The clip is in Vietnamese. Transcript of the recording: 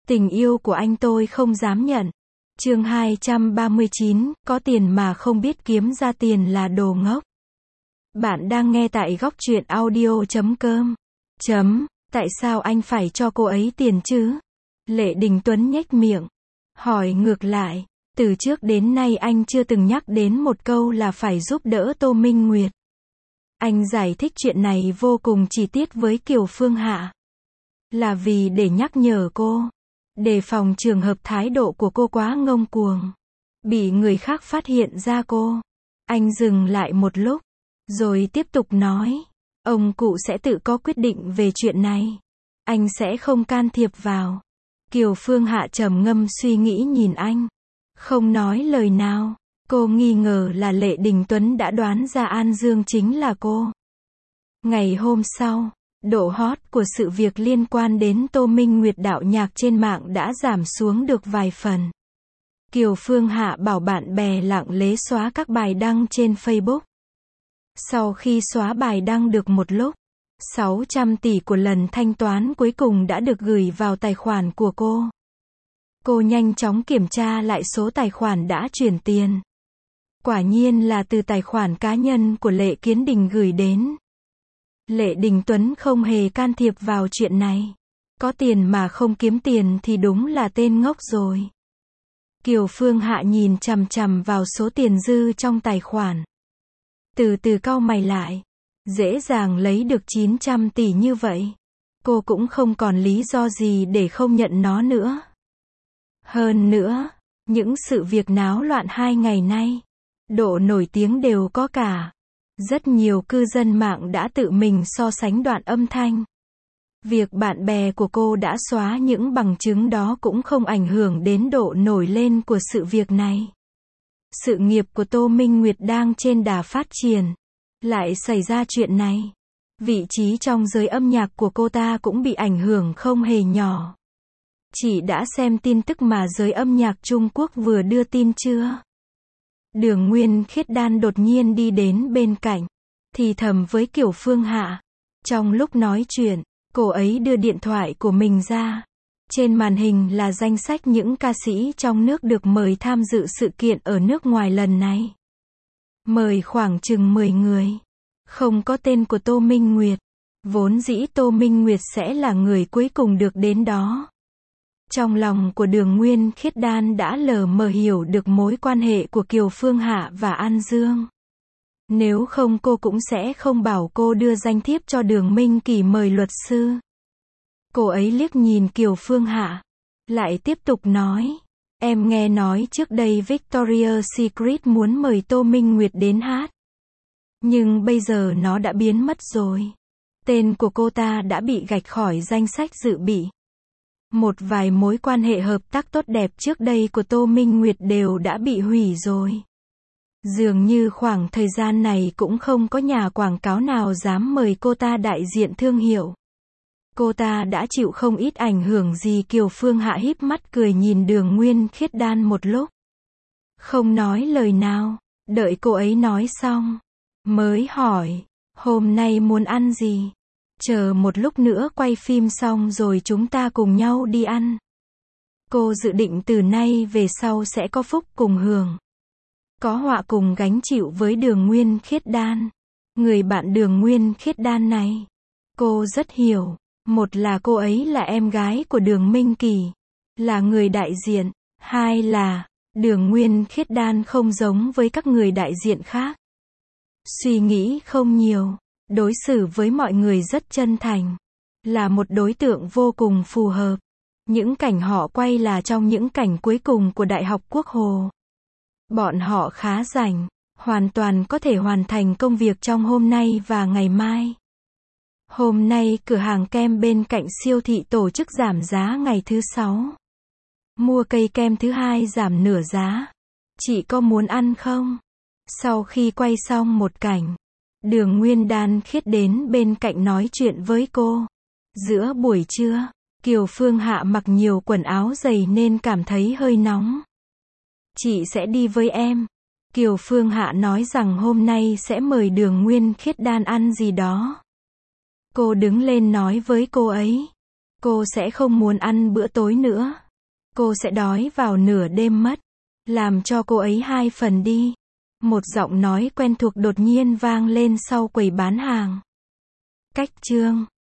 Tình yêu của anh tôi không dám nhận. Chương 239, có tiền mà không biết kiếm ra tiền là đồ ngốc. Bạn đang nghe tại góc truyện audio.com. Tại sao anh phải cho cô ấy tiền chứ? Lệ Đình Tuấn nhếch miệng. Hỏi ngược lại, từ trước đến nay anh chưa từng nhắc đến một câu là phải giúp đỡ Tô Minh Nguyệt. Anh giải thích chuyện này vô cùng chi tiết với Kiều Phương Hạ. Là vì để nhắc nhở cô, đề phòng trường hợp thái độ của cô quá ngông cuồng, bị người khác phát hiện ra cô. Anh dừng lại một lúc, rồi tiếp tục nói, ông cụ sẽ tự có quyết định về chuyện này. Anh sẽ không can thiệp vào. Kiều Phương Hạ trầm ngâm suy nghĩ nhìn anh, không nói lời nào. Cô nghi ngờ là Lệ Đình Tuấn đã đoán ra An Dương chính là cô. Ngày hôm sau, độ hot của sự việc liên quan đến Tô Minh Nguyệt đạo nhạc trên mạng đã giảm xuống được vài phần. Kiều Phương Hạ bảo bạn bè lặng lẽ xóa các bài đăng trên Facebook. Sau khi xóa bài đăng được một lúc, 600 tỷ của lần thanh toán cuối cùng đã được gửi vào tài khoản của cô. Cô nhanh chóng kiểm tra lại số tài khoản đã chuyển tiền. Quả nhiên là từ tài khoản cá nhân của Lệ Kiến Đình gửi đến. Lệ Đình Tuấn không hề can thiệp vào chuyện này. Có tiền mà không kiếm tiền thì đúng là tên ngốc rồi. Kiều Phương Hạ nhìn chằm chằm vào số tiền dư trong tài khoản. Từ từ cau mày lại. Dễ dàng lấy được 900 tỷ như vậy. Cô cũng không còn lý do gì để không nhận nó nữa. Hơn nữa, những sự việc náo loạn 2 ngày nay, độ nổi tiếng đều có cả. Rất nhiều cư dân mạng đã tự mình so sánh đoạn âm thanh. Việc bạn bè của cô đã xóa những bằng chứng đó cũng không ảnh hưởng đến độ nổi lên của sự việc này. Sự nghiệp của Tô Minh Nguyệt đang trên đà phát triển. Lại xảy ra chuyện này. Vị trí trong giới âm nhạc của cô ta cũng bị ảnh hưởng không hề nhỏ. Chị đã xem tin tức mà giới âm nhạc Trung Quốc vừa đưa tin chưa? Đường Nguyên Khiết Đan đột nhiên đi đến bên cạnh, thì thầm với Kiều Phương Hạ. Trong lúc nói chuyện, cô ấy đưa điện thoại của mình ra. Trên màn hình là danh sách những ca sĩ trong nước được mời tham dự sự kiện ở nước ngoài lần này. Mời khoảng chừng 10 người. Không có tên của Tô Minh Nguyệt. Vốn dĩ Tô Minh Nguyệt sẽ là người cuối cùng được đến đó. Trong lòng của Đường Nguyên Khiết Đan đã lờ mờ hiểu được mối quan hệ của Kiều Phương Hạ và An Dương. Nếu không cô cũng sẽ không bảo cô đưa danh thiếp cho Đường Minh Kỳ mời luật sư. Cô ấy liếc nhìn Kiều Phương Hạ, lại tiếp tục nói, em nghe nói trước đây Victoria's Secret muốn mời Tô Minh Nguyệt đến hát. Nhưng bây giờ nó đã biến mất rồi. Tên của cô ta đã bị gạch khỏi danh sách dự bị. Một vài mối quan hệ hợp tác tốt đẹp trước đây của Tô Minh Nguyệt đều đã bị hủy rồi. Dường như khoảng thời gian này cũng không có nhà quảng cáo nào dám mời cô ta đại diện thương hiệu. Cô ta đã chịu không ít ảnh hưởng gì. Kiều Phương Hạ híp mắt cười nhìn Đường Nguyên Khiết Đan một lúc. Không nói lời nào, đợi cô ấy nói xong, mới hỏi, hôm nay muốn ăn gì? Chờ một lúc nữa quay phim xong rồi chúng ta cùng nhau đi ăn. Cô dự định từ nay về sau sẽ có phúc cùng hưởng, có họa cùng gánh chịu với Đường Nguyên Khiết Đan. Người bạn Đường Nguyên Khiết Đan này, cô rất hiểu. Một là cô ấy là em gái của Đường Minh Kỳ, là người đại diện. Hai là, Đường Nguyên Khiết Đan không giống với các người đại diện khác. Suy nghĩ không nhiều, đối xử với mọi người rất chân thành, là một đối tượng vô cùng phù hợp. Những cảnh họ quay là trong những cảnh cuối cùng của Đại học Quốc Hồ. Bọn họ khá rảnh, hoàn toàn có thể hoàn thành công việc trong hôm nay và ngày mai. Hôm nay cửa hàng kem bên cạnh siêu thị tổ chức giảm giá ngày thứ 6. Mua cây kem thứ 2 giảm nửa giá. Chị có muốn ăn không? Sau khi quay xong một cảnh, Đường Nguyên Đan Khiết đến bên cạnh nói chuyện với cô. Giữa buổi trưa, Kiều Phương Hạ mặc nhiều quần áo dày nên cảm thấy hơi nóng. Chị sẽ đi với em. Kiều Phương Hạ nói rằng hôm nay sẽ mời Đường Nguyên Khiết Đan ăn gì đó. Cô đứng lên nói với cô ấy. Cô sẽ không muốn ăn bữa tối nữa. Cô sẽ đói vào nửa đêm mất. Làm cho cô ấy 2 phần đi. Một giọng nói quen thuộc đột nhiên vang lên sau quầy bán hàng. Cách chương